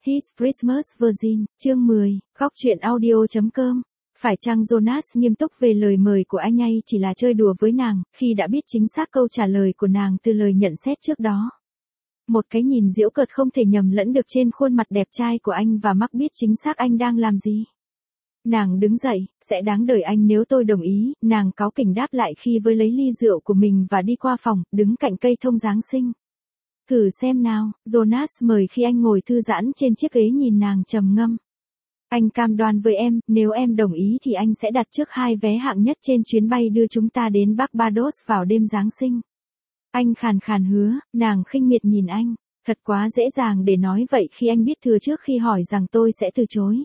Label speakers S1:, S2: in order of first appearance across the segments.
S1: His Christmas Virgin, chương 10, khóc chuyện audio.com. Phải chăng Jonas nghiêm túc về lời mời của anh hay chỉ là chơi đùa với nàng, khi đã biết chính xác câu trả lời của nàng từ lời nhận xét trước đó? Một cái nhìn giễu cợt không thể nhầm lẫn được trên khuôn mặt đẹp trai của anh và Mark biết chính xác anh đang làm gì. Nàng đứng dậy, sẽ đáng đời anh nếu tôi đồng ý, nàng cáu kỉnh đáp lại khi với lấy ly rượu của mình và đi qua phòng, đứng cạnh cây thông Giáng sinh. Thử xem nào, Jonas mời khi anh ngồi thư giãn trên chiếc ghế nhìn nàng trầm ngâm. Anh cam đoan với em, nếu em đồng ý thì anh sẽ đặt trước 2 vé hạng nhất trên chuyến bay đưa chúng ta đến Barbados vào đêm Giáng sinh. Anh khàn khàn hứa, nàng khinh miệt nhìn anh, thật quá dễ dàng để nói vậy khi anh biết thừa trước khi hỏi rằng tôi sẽ từ chối.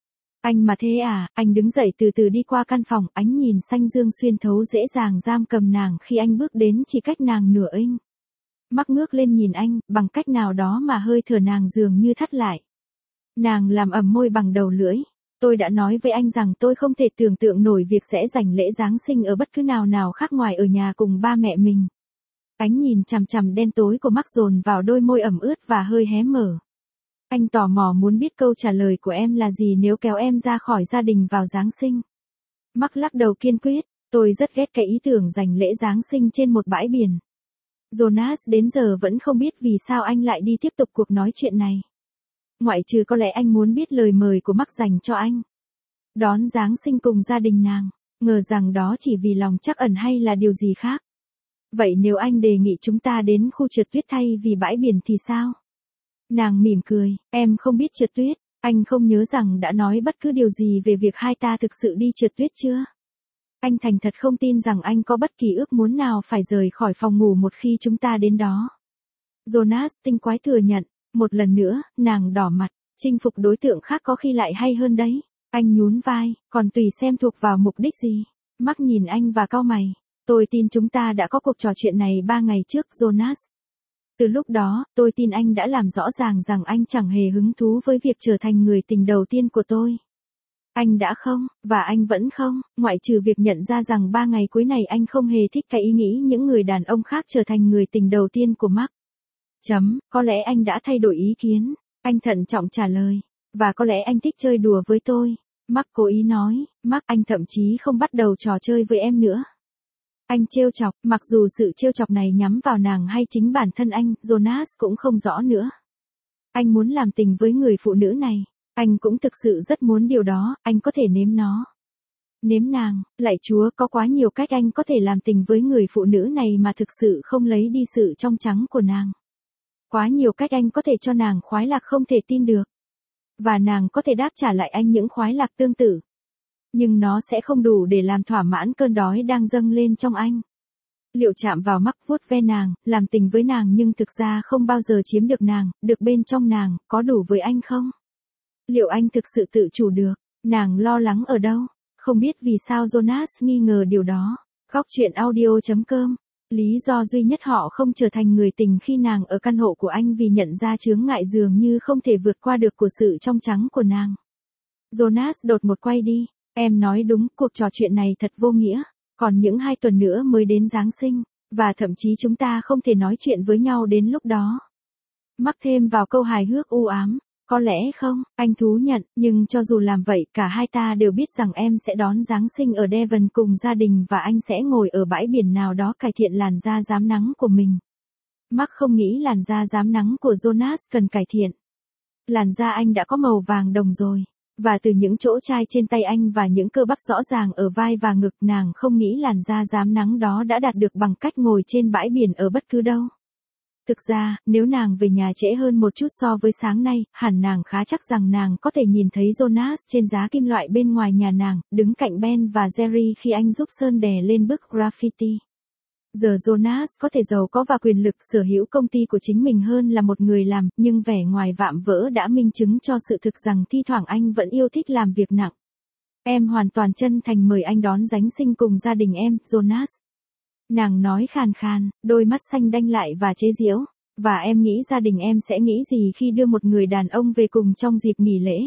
S1: Anh mà thế à, anh đứng dậy từ từ đi qua căn phòng, ánh nhìn xanh dương xuyên thấu dễ dàng giam cầm nàng khi anh bước đến chỉ cách nàng nửa inch. Mark ngước lên nhìn anh, bằng cách nào đó mà hơi thở nàng dường như thắt lại. Nàng làm ẩm môi bằng đầu lưỡi. Tôi đã nói với anh rằng tôi không thể tưởng tượng nổi việc sẽ dành lễ Giáng sinh ở bất cứ nào khác ngoài ở nhà cùng ba mẹ mình. Ánh nhìn chằm chằm đen tối của Mark dồn vào đôi môi ẩm ướt và hơi hé mở. Anh tò mò muốn biết câu trả lời của em là gì nếu kéo em ra khỏi gia đình vào Giáng sinh. Mark lắc đầu kiên quyết, tôi rất ghét cái ý tưởng dành lễ Giáng sinh trên một bãi biển. Jonas đến giờ vẫn không biết vì sao anh lại đi tiếp tục cuộc nói chuyện này. Ngoại trừ có lẽ anh muốn biết lời mời của Mark dành cho anh. Đón Giáng sinh cùng gia đình nàng, ngờ rằng đó chỉ vì lòng trắc ẩn hay là điều gì khác. Vậy nếu anh đề nghị chúng ta đến khu trượt tuyết thay vì bãi biển thì sao? Nàng mỉm cười, em không biết trượt tuyết, anh không nhớ rằng đã nói bất cứ điều gì về việc hai ta thực sự đi trượt tuyết chưa? Anh thành thật không tin rằng anh có bất kỳ ước muốn nào phải rời khỏi phòng ngủ một khi chúng ta đến đó. Jonas tinh quái thừa nhận, một lần nữa, nàng đỏ mặt, chinh phục đối tượng khác có khi lại hay hơn đấy. Anh nhún vai, còn tùy xem thuộc vào mục đích gì. Mark nhìn anh và cau mày. Tôi tin chúng ta đã có cuộc trò chuyện này 3 ngày trước, Jonas. Từ lúc đó, tôi tin anh đã làm rõ ràng rằng anh chẳng hề hứng thú với việc trở thành người tình đầu tiên của tôi. Anh đã không, và anh vẫn không, ngoại trừ việc nhận ra rằng 3 ngày cuối này anh không hề thích cái ý nghĩ những người đàn ông khác trở thành người tình đầu tiên của Mark. Có lẽ anh đã thay đổi ý kiến, anh thận trọng trả lời, và có lẽ anh thích chơi đùa với tôi. Mark cố ý nói, Mark anh thậm chí không bắt đầu trò chơi với em nữa. Anh trêu chọc, mặc dù sự trêu chọc này nhắm vào nàng hay chính bản thân anh, Jonas cũng không rõ nữa. Anh muốn làm tình với người phụ nữ này. Anh cũng thực sự rất muốn điều đó, anh có thể nếm nó. Nếm nàng, lạy Chúa, có quá nhiều cách anh có thể làm tình với người phụ nữ này mà thực sự không lấy đi sự trong trắng của nàng. Quá nhiều cách anh có thể cho nàng khoái lạc không thể tin được. Và nàng có thể đáp trả lại anh những khoái lạc tương tự. Nhưng nó sẽ không đủ để làm thỏa mãn cơn đói đang dâng lên trong anh. Liệu chạm vào Mark vuốt ve nàng, làm tình với nàng nhưng thực ra không bao giờ chiếm được nàng, được bên trong nàng, có đủ với anh không? Liệu anh thực sự tự chủ được? Nàng lo lắng ở đâu? Không biết vì sao Jonas nghi ngờ điều đó. Khóc chuyện audio.com. Lý do duy nhất họ không trở thành người tình khi nàng ở căn hộ của anh vì nhận ra chướng ngại dường như không thể vượt qua được của sự trong trắng của nàng. Jonas đột một quay đi. Em nói đúng, cuộc trò chuyện này thật vô nghĩa. Còn những 2 tuần nữa mới đến Giáng sinh. Và thậm chí chúng ta không thể nói chuyện với nhau đến lúc đó. Mắc thêm vào câu hài hước u ám. Có lẽ không, anh thú nhận, nhưng cho dù làm vậy, cả hai ta đều biết rằng em sẽ đón Giáng sinh ở Devon cùng gia đình và anh sẽ ngồi ở bãi biển nào đó cải thiện làn da rám nắng của mình. Mark không nghĩ làn da rám nắng của Jonas cần cải thiện. Làn da anh đã có màu vàng đồng rồi, và từ những chỗ chai trên tay anh và những cơ bắp rõ ràng ở vai và ngực, nàng không nghĩ làn da rám nắng đó đã đạt được bằng cách ngồi trên bãi biển ở bất cứ đâu. Thực ra, nếu nàng về nhà trễ hơn một chút so với sáng nay, hẳn nàng khá chắc rằng nàng có thể nhìn thấy Jonas trên giá kim loại bên ngoài nhà nàng, đứng cạnh Ben và Jerry khi anh giúp sơn đè lên bức graffiti. Giờ Jonas có thể giàu có và quyền lực sở hữu công ty của chính mình hơn là một người làm, nhưng vẻ ngoài vạm vỡ đã minh chứng cho sự thực rằng thi thoảng anh vẫn yêu thích làm việc nặng. Em hoàn toàn chân thành mời anh đón Giáng sinh cùng gia đình em, Jonas. Nàng nói khàn khàn, đôi mắt xanh đanh lại và chế giễu. Và em nghĩ gia đình em sẽ nghĩ gì khi đưa một người đàn ông về cùng trong dịp nghỉ lễ?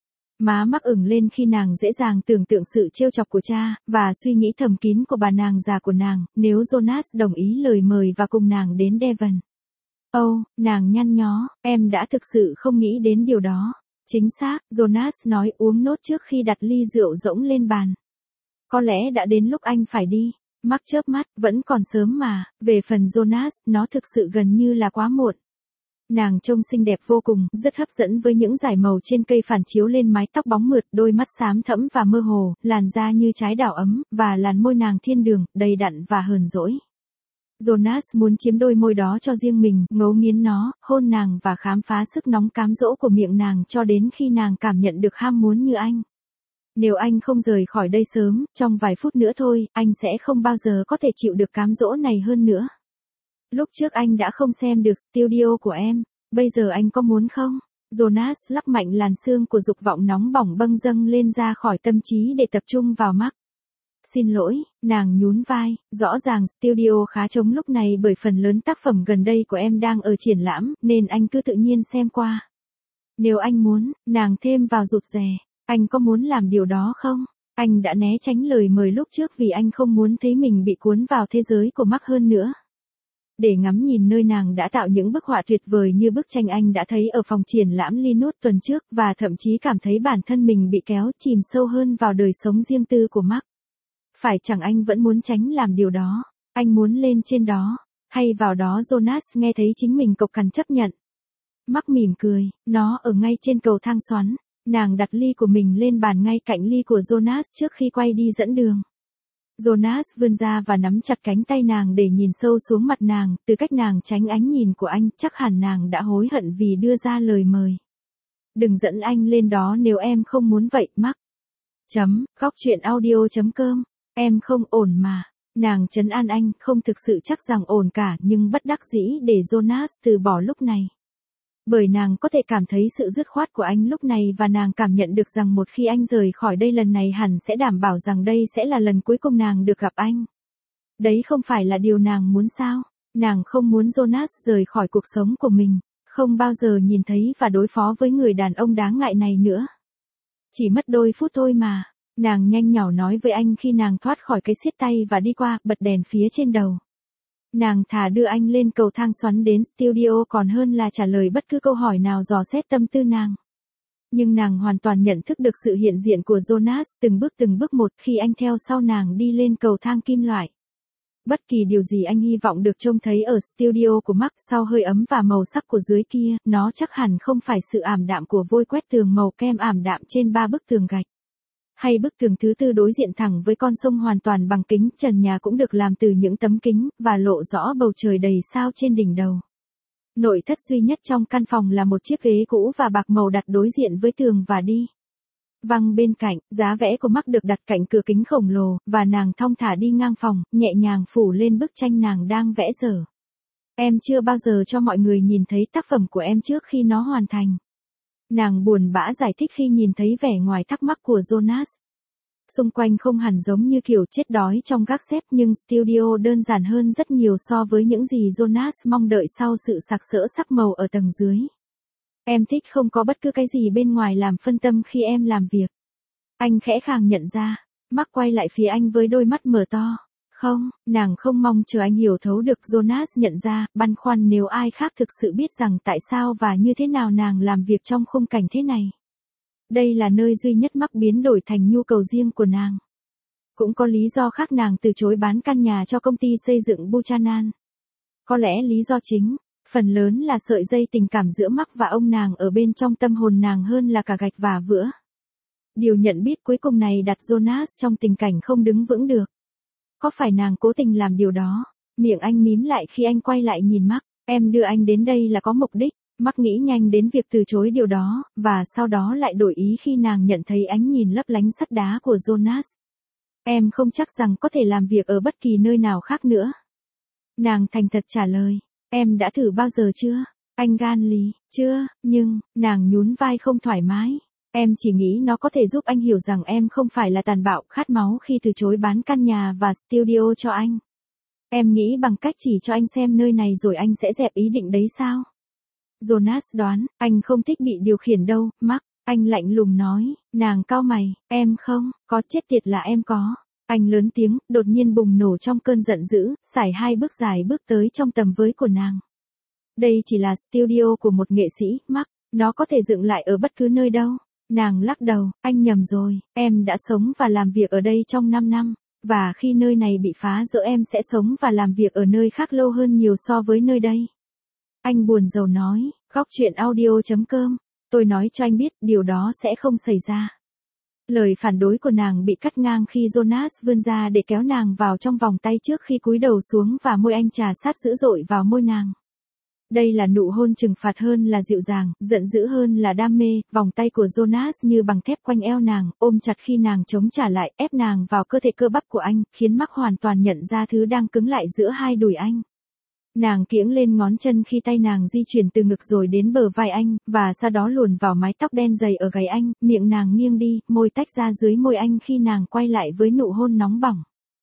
S1: Má Mark ửng lên khi nàng dễ dàng tưởng tượng sự trêu chọc của cha, và suy nghĩ thầm kín của bà nàng già của nàng, nếu Jonas đồng ý lời mời và cùng nàng đến Devon. Nàng nhăn nhó, em đã thực sự không nghĩ đến điều đó. Chính xác, Jonas nói uống nốt trước khi đặt ly rượu rỗng lên bàn. Có lẽ đã đến lúc anh phải đi. Mark chớp mắt, vẫn còn sớm mà, về phần Jonas, nó thực sự gần như là quá muộn. Nàng trông xinh đẹp vô cùng, rất hấp dẫn với những dải màu trên cây phản chiếu lên mái tóc bóng mượt, đôi mắt xám thẫm và mơ hồ, làn da như trái đào ấm, và làn môi nàng thiên đường, đầy đặn và hờn dỗi. Jonas muốn chiếm đôi môi đó cho riêng mình, ngấu nghiến nó, hôn nàng và khám phá sức nóng cám dỗ của miệng nàng cho đến khi nàng cảm nhận được ham muốn như anh. Nếu anh không rời khỏi đây sớm, trong vài phút nữa thôi, anh sẽ không bao giờ có thể chịu được cám dỗ này hơn nữa. Lúc trước anh đã không xem được studio của em, bây giờ anh có muốn không? Jonas lắc mạnh làn xương của dục vọng nóng bỏng bâng dâng lên ra khỏi tâm trí để tập trung vào Mark. Xin lỗi, nàng nhún vai, rõ ràng studio khá trống lúc này bởi phần lớn tác phẩm gần đây của em đang ở triển lãm, nên anh cứ tự nhiên xem qua. Nếu anh muốn, nàng thêm vào rụt rè, anh có muốn làm điều đó không? Anh đã né tránh lời mời lúc trước vì anh không muốn thấy mình bị cuốn vào thế giới của Mark hơn nữa. Để ngắm nhìn nơi nàng đã tạo những bức họa tuyệt vời như bức tranh anh đã thấy ở phòng triển lãm Linus tuần trước và thậm chí cảm thấy bản thân mình bị kéo chìm sâu hơn vào đời sống riêng tư của Mark. Phải chẳng anh vẫn muốn tránh làm điều đó, anh muốn lên trên đó, hay vào đó Jonas nghe thấy chính mình cộc cằn chấp nhận. Mark mỉm cười, nó ở ngay trên cầu thang xoắn, nàng đặt ly của mình lên bàn ngay cạnh ly của Jonas trước khi quay đi dẫn đường. Jonas vươn ra và nắm chặt cánh tay nàng để nhìn sâu xuống mặt nàng, từ cách nàng tránh ánh nhìn của anh, chắc hẳn nàng đã hối hận vì đưa ra lời mời. Đừng dẫn anh lên đó nếu em không muốn vậy, Mark. Góc chuyện audio.com. Em không ổn mà. Nàng trấn an anh, không thực sự chắc rằng ổn cả nhưng bất đắc dĩ để Jonas từ bỏ lúc này. Bởi nàng có thể cảm thấy sự dứt khoát của anh lúc này và nàng cảm nhận được rằng một khi anh rời khỏi đây lần này hẳn sẽ đảm bảo rằng đây sẽ là lần cuối cùng nàng được gặp anh. Đấy không phải là điều nàng muốn sao? Nàng không muốn Jonas rời khỏi cuộc sống của mình, không bao giờ nhìn thấy và đối phó với người đàn ông đáng ngại này nữa. Chỉ mất đôi phút thôi mà. Nàng nhanh nhỏ nói với anh khi nàng thoát khỏi cái siết tay và đi qua, bật đèn phía trên đầu. Nàng thà đưa anh lên cầu thang xoắn đến studio còn hơn là trả lời bất cứ câu hỏi nào dò xét tâm tư nàng. Nhưng nàng hoàn toàn nhận thức được sự hiện diện của Jonas từng bước một khi anh theo sau nàng đi lên cầu thang kim loại. Bất kỳ điều gì anh hy vọng được trông thấy ở studio của Mark sau hơi ấm và màu sắc của dưới kia, nó chắc hẳn không phải sự ảm đạm của vôi quét tường màu kem ảm đạm trên 3 bức tường gạch. Hay bức tường thứ tư đối diện thẳng với con sông hoàn toàn bằng kính, trần nhà cũng được làm từ những tấm kính, và lộ rõ bầu trời đầy sao trên đỉnh đầu. Nội thất duy nhất trong căn phòng là một chiếc ghế cũ và bạc màu đặt đối diện với tường và đi văng bên cạnh, giá vẽ của Mark được đặt cạnh cửa kính khổng lồ, và nàng thong thả đi ngang phòng, nhẹ nhàng phủ lên bức tranh nàng đang vẽ dở. Em chưa bao giờ cho mọi người nhìn thấy tác phẩm của em trước khi nó hoàn thành. Nàng buồn bã giải thích khi nhìn thấy vẻ ngoài thắc mắc của Jonas. Xung quanh không hẳn giống như kiểu chết đói trong gác xếp nhưng studio đơn giản hơn rất nhiều so với những gì Jonas mong đợi sau sự sặc sỡ sắc màu ở tầng dưới. Em thích không có bất cứ cái gì bên ngoài làm phân tâm khi em làm việc. Anh khẽ khàng nhận ra. Mark quay lại phía anh với đôi mắt mở to. Không, nàng không mong chờ anh hiểu thấu được. Jonas nhận ra, băn khoăn nếu ai khác thực sự biết rằng tại sao và như thế nào nàng làm việc trong khung cảnh thế này. Đây là nơi duy nhất Mark biến đổi thành nhu cầu riêng của nàng. Cũng có lý do khác nàng từ chối bán căn nhà cho công ty xây dựng Buchanan. Có lẽ lý do chính, phần lớn là sợi dây tình cảm giữa Mark và ông nàng ở bên trong tâm hồn nàng hơn là cả gạch và vữa. Điều nhận biết cuối cùng này đặt Jonas trong tình cảnh không đứng vững được. Có phải nàng cố tình làm điều đó? Miệng anh mím lại khi anh quay lại nhìn Mark. Em đưa anh đến đây là có mục đích. Mark nghĩ nhanh đến việc từ chối điều đó, và sau đó lại đổi ý khi nàng nhận thấy ánh nhìn lấp lánh sắt đá của Jonas. Em không chắc rằng có thể làm việc ở bất kỳ nơi nào khác nữa. Nàng thành thật trả lời. Em đã thử bao giờ chưa? Anh gan lì, chưa, nhưng, nàng nhún vai không thoải mái. Em chỉ nghĩ nó có thể giúp anh hiểu rằng em không phải là tàn bạo khát máu khi từ chối bán căn nhà và studio cho anh. Em nghĩ bằng cách chỉ cho anh xem nơi này rồi anh sẽ dẹp ý định đấy sao? Jonas đoán, anh không thích bị điều khiển đâu, Mark. Anh lạnh lùng nói, nàng cau mày, em không, có chết tiệt là em có. Anh lớn tiếng, đột nhiên bùng nổ trong cơn giận dữ, sải 2 bước dài bước tới trong tầm với của nàng. Đây chỉ là studio của một nghệ sĩ, Mark, nó có thể dựng lại ở bất cứ nơi đâu. Nàng lắc đầu, anh nhầm rồi, em đã sống và làm việc ở đây trong 5 năm, và khi nơi này bị phá vỡ em sẽ sống và làm việc ở nơi khác lâu hơn nhiều so với nơi đây. Anh buồn rầu nói, góc chuyện audio.com, tôi nói cho anh biết điều đó sẽ không xảy ra. Lời phản đối của nàng bị cắt ngang khi Jonas vươn ra để kéo nàng vào trong vòng tay trước khi cúi đầu xuống và môi anh trà sát dữ dội vào môi nàng. Đây là nụ hôn trừng phạt hơn là dịu dàng, giận dữ hơn là đam mê, vòng tay của Jonas như bằng thép quanh eo nàng, ôm chặt khi nàng chống trả lại, ép nàng vào cơ thể cơ bắp của anh, khiến Mark hoàn toàn nhận ra thứ đang cứng lại giữa hai đùi anh. Nàng kiễng lên ngón chân khi tay nàng di chuyển từ ngực rồi đến bờ vai anh, và sau đó luồn vào mái tóc đen dày ở gáy anh, miệng nàng nghiêng đi, môi tách ra dưới môi anh khi nàng quay lại với nụ hôn nóng bỏng.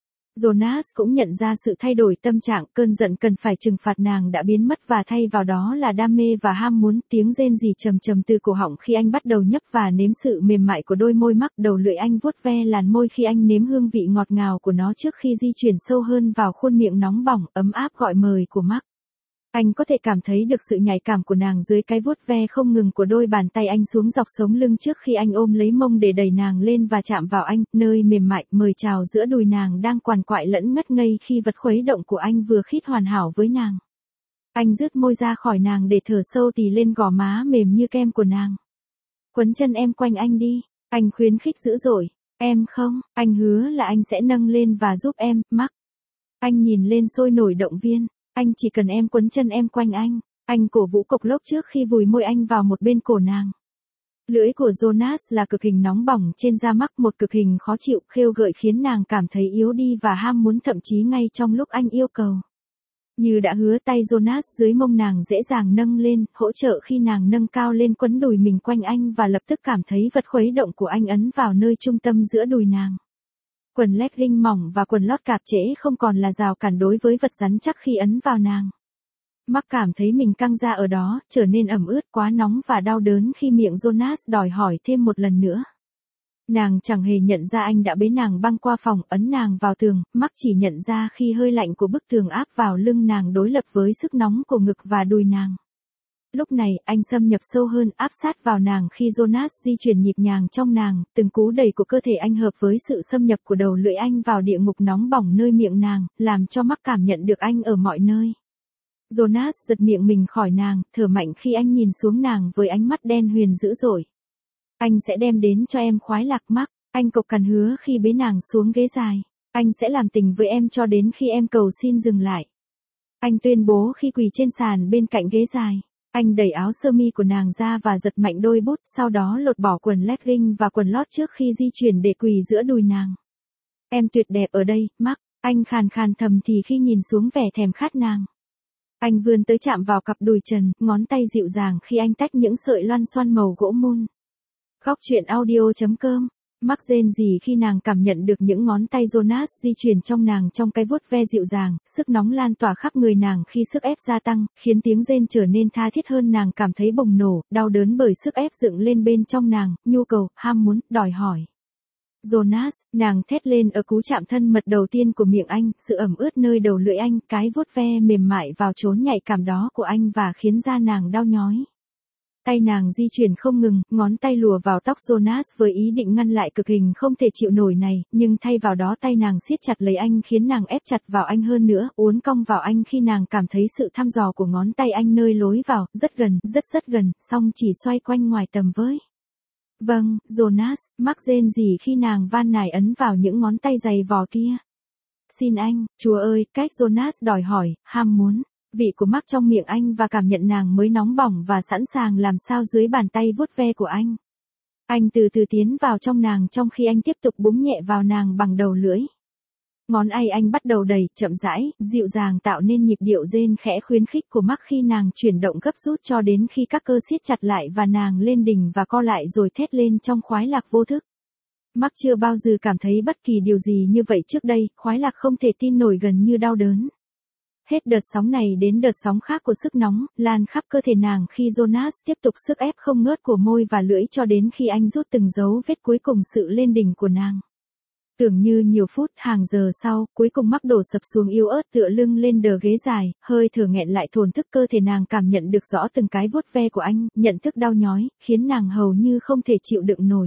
S1: Jonas cũng nhận ra sự thay đổi tâm trạng, cơn giận cần phải trừng phạt nàng đã biến mất và thay vào đó là đam mê và ham muốn, tiếng rên rỉ trầm trầm từ cổ họng khi anh bắt đầu nhấp và nếm sự mềm mại của đôi môi Mark, đầu lưỡi anh vuốt ve làn môi khi anh nếm hương vị ngọt ngào của nó trước khi di chuyển sâu hơn vào khuôn miệng nóng bỏng, ấm áp gọi mời của Mark. Anh có thể cảm thấy được sự nhạy cảm của nàng dưới cái vuốt ve không ngừng của đôi bàn tay anh xuống dọc sống lưng trước khi anh ôm lấy mông để đẩy nàng lên và chạm vào anh, nơi mềm mại, mời chào giữa đùi nàng đang quằn quại lẫn ngất ngây khi vật khuấy động của anh vừa khít hoàn hảo với nàng. Anh rứt môi ra khỏi nàng để thở sâu tì lên gò má mềm như kem của nàng. Quấn chân em quanh anh đi, anh khuyến khích dữ dội. Em không, anh hứa là anh sẽ nâng lên và giúp em, Mark. Anh nhìn lên sôi nổi động viên. Anh chỉ cần em quấn chân em quanh anh cổ vũ cộc lốc trước khi vùi môi anh vào một bên cổ nàng. Lưỡi của Jonas là cực hình nóng bỏng trên da Mark, một cực hình khó chịu, khêu gợi khiến nàng cảm thấy yếu đi và ham muốn thậm chí ngay trong lúc anh yêu cầu. Như đã hứa, tay Jonas dưới mông nàng dễ dàng nâng lên, hỗ trợ khi nàng nâng cao lên quấn đùi mình quanh anh và lập tức cảm thấy vật khuấy động của anh ấn vào nơi trung tâm giữa đùi nàng. Quần legging mỏng và quần lót cạp trễ không còn là rào cản đối với vật rắn chắc khi ấn vào nàng. Mark cảm thấy mình căng ra ở đó, trở nên ẩm ướt, quá nóng và đau đớn khi miệng Jonas đòi hỏi thêm một lần nữa. Nàng chẳng hề nhận ra anh đã bế nàng băng qua phòng, ấn nàng vào tường, Mark chỉ nhận ra khi hơi lạnh của bức tường áp vào lưng nàng đối lập với sức nóng của ngực và đùi nàng. Lúc này, anh xâm nhập sâu hơn, áp sát vào nàng khi Jonas di chuyển nhịp nhàng trong nàng, từng cú đẩy của cơ thể anh hợp với sự xâm nhập của đầu lưỡi anh vào địa ngục nóng bỏng nơi miệng nàng, làm cho Mark cảm nhận được anh ở mọi nơi. Jonas giật miệng mình khỏi nàng, thở mạnh khi anh nhìn xuống nàng với ánh mắt đen huyền dữ dội. Anh sẽ đem đến cho em khoái lạc, Mark, anh cộc cằn hứa khi bế nàng xuống ghế dài. Anh sẽ làm tình với em cho đến khi em cầu xin dừng lại. Anh tuyên bố khi quỳ trên sàn bên cạnh ghế dài. Anh đẩy áo sơ mi của nàng ra và giật mạnh đôi bút, sau đó lột bỏ quần legging và quần lót trước khi di chuyển để quỳ giữa đùi nàng. Em tuyệt đẹp ở đây, Mark, anh khàn khàn thầm thì khi nhìn xuống vẻ thèm khát nàng. Anh vươn tới chạm vào cặp đùi trần, ngón tay dịu dàng khi anh tách những sợi loan xoăn màu gỗ mun. Góc chuyện audio.com. Mark rên rỉ khi nàng cảm nhận được những ngón tay Jonas di chuyển trong nàng trong cái vuốt ve dịu dàng, sức nóng lan tỏa khắp người nàng khi sức ép gia tăng, khiến tiếng rên trở nên tha thiết hơn. Nàng cảm thấy bùng nổ, đau đớn bởi sức ép dựng lên bên trong nàng, nhu cầu, ham muốn, đòi hỏi. Jonas, nàng thét lên ở cú chạm thân mật đầu tiên của miệng anh, sự ẩm ướt nơi đầu lưỡi anh, cái vuốt ve mềm mại vào chốn nhạy cảm đó của anh và khiến da nàng đau nhói. Tay nàng di chuyển không ngừng, ngón tay lùa vào tóc Jonas với ý định ngăn lại cực hình không thể chịu nổi này, nhưng thay vào đó tay nàng siết chặt lấy anh khiến nàng ép chặt vào anh hơn nữa, uốn cong vào anh khi nàng cảm thấy sự thăm dò của ngón tay anh nơi lối vào, rất gần, rất gần, song chỉ xoay quanh ngoài tầm với. Vâng, Jonas, Mark rên rỉ khi nàng van nài ấn vào những ngón tay dày vò kia. Xin anh, Chúa ơi, cách Jonas đòi hỏi, ham muốn. Vị của Mark trong miệng anh và cảm nhận nàng mới nóng bỏng và sẵn sàng làm sao dưới bàn tay vuốt ve của anh. Anh từ từ tiến vào trong nàng trong khi anh tiếp tục búng nhẹ vào nàng bằng đầu lưỡi. Ngón tay anh bắt đầu đầy, chậm rãi, dịu dàng tạo nên nhịp điệu rên khẽ khuyến khích của Mark khi nàng chuyển động gấp rút cho đến khi các cơ siết chặt lại và nàng lên đỉnh và co lại rồi thét lên trong khoái lạc vô thức. Mark chưa bao giờ cảm thấy bất kỳ điều gì như vậy trước đây, khoái lạc không thể tin nổi gần như đau đớn. Hết đợt sóng này đến đợt sóng khác của sức nóng, lan khắp cơ thể nàng khi Jonas tiếp tục sức ép không ngớt của môi và lưỡi cho đến khi anh rút từng dấu vết cuối cùng sự lên đỉnh của nàng. Tưởng như nhiều phút, hàng giờ sau, cuối cùng Mark đổ sập xuống yếu ớt tựa lưng lên đờ ghế dài, hơi thở nghẹn lại thổn thức cơ thể nàng cảm nhận được rõ từng cái vuốt ve của anh, nhận thức đau nhói, khiến nàng hầu như không thể chịu đựng nổi.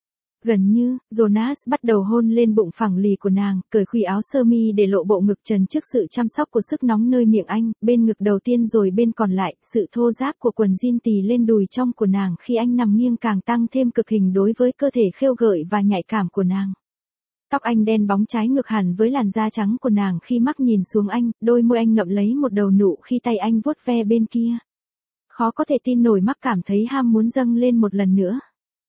S1: Gần như, Jonas bắt đầu hôn lên bụng phẳng lì của nàng, cởi khuy áo sơ mi để lộ bộ ngực trần trước sự chăm sóc của sức nóng nơi miệng anh, bên ngực đầu tiên rồi bên còn lại, sự thô ráp của quần jean tì lên đùi trong của nàng khi anh nằm nghiêng càng tăng thêm cực hình đối với cơ thể khêu gợi và nhạy cảm của nàng. Tóc anh đen bóng trái ngược hẳn với làn da trắng của nàng khi Mark nhìn xuống anh, đôi môi anh ngậm lấy một đầu nụ khi tay anh vuốt ve bên kia. Khó có thể tin nổi Mark cảm thấy ham muốn dâng lên một lần nữa.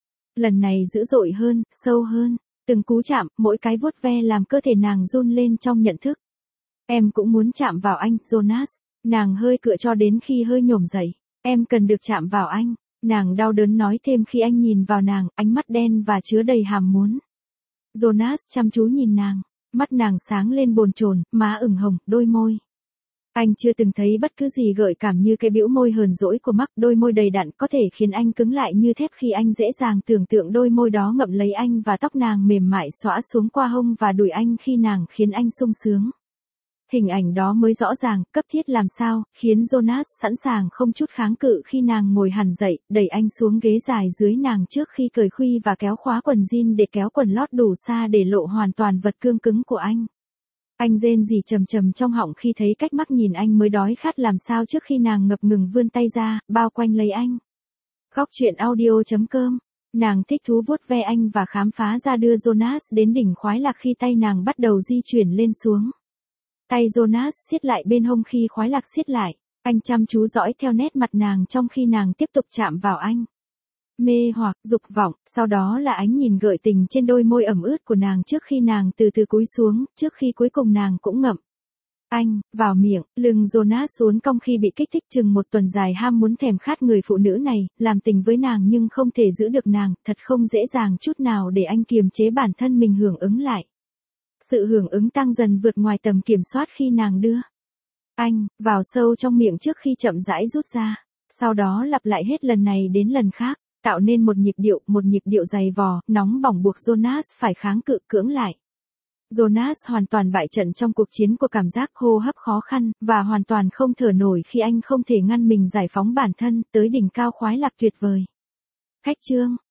S1: Lần này dữ dội hơn, sâu hơn, từng cú chạm, mỗi cái vuốt ve làm cơ thể nàng run lên trong nhận thức. Em cũng muốn chạm vào anh, Jonas. Nàng hơi cựa cho đến khi hơi nhổm dậy. Em cần được chạm vào anh. Nàng đau đớn nói thêm khi anh nhìn vào nàng, ánh mắt đen và chứa đầy hàm muốn. Jonas chăm chú nhìn nàng, mắt nàng sáng lên bồn chồn, má ửng hồng, đôi môi. Anh chưa từng thấy bất cứ gì gợi cảm như cái bĩu môi hờn dỗi của Mark, đôi môi đầy đặn có thể khiến anh cứng lại như thép khi anh dễ dàng tưởng tượng đôi môi đó ngậm lấy anh và tóc nàng mềm mại xõa xuống qua hông và đùi anh khi nàng khiến anh sung sướng. Hình ảnh đó mới rõ ràng, cấp thiết làm sao, khiến Jonas sẵn sàng không chút kháng cự khi nàng ngồi hẳn dậy, đẩy anh xuống ghế dài dưới nàng trước khi cởi khuy và kéo khóa quần jean để kéo quần lót đủ xa để lộ hoàn toàn vật cương cứng của anh. Anh rên rỉ trầm trầm trong họng khi thấy cách Mark nhìn anh mới đói khát làm sao trước khi nàng ngập ngừng vươn tay ra, bao quanh lấy anh. Góc truyện audio.com. Nàng thích thú vuốt ve anh và khám phá ra đưa Jonas đến đỉnh khoái lạc khi tay nàng bắt đầu di chuyển lên xuống. Tay Jonas siết lại bên hông khi khoái lạc siết lại, anh chăm chú dõi theo nét mặt nàng trong khi nàng tiếp tục chạm vào anh. Mê hoặc, dục vọng, sau đó là ánh nhìn gợi tình trên đôi môi ẩm ướt của nàng trước khi nàng từ từ cúi xuống, trước khi cuối cùng nàng cũng ngậm anh vào miệng. Lưng Jonas uốn cong khi bị kích thích chừng một tuần dài ham muốn thèm khát người phụ nữ này, làm tình với nàng nhưng không thể giữ được nàng, thật không dễ dàng chút nào để anh kiềm chế bản thân mình hưởng ứng lại. Sự hưởng ứng tăng dần vượt ngoài tầm kiểm soát khi nàng đưa anh vào sâu trong miệng trước khi chậm rãi rút ra, sau đó lặp lại hết lần này đến lần khác, tạo nên một nhịp điệu dày vò, nóng bỏng buộc Jonas phải kháng cự cưỡng lại. Jonas hoàn toàn bại trận trong cuộc chiến của cảm giác hô hấp khó khăn, và hoàn toàn không thở nổi khi anh không thể ngăn mình giải phóng bản thân tới đỉnh cao khoái lạc tuyệt vời. Khách chương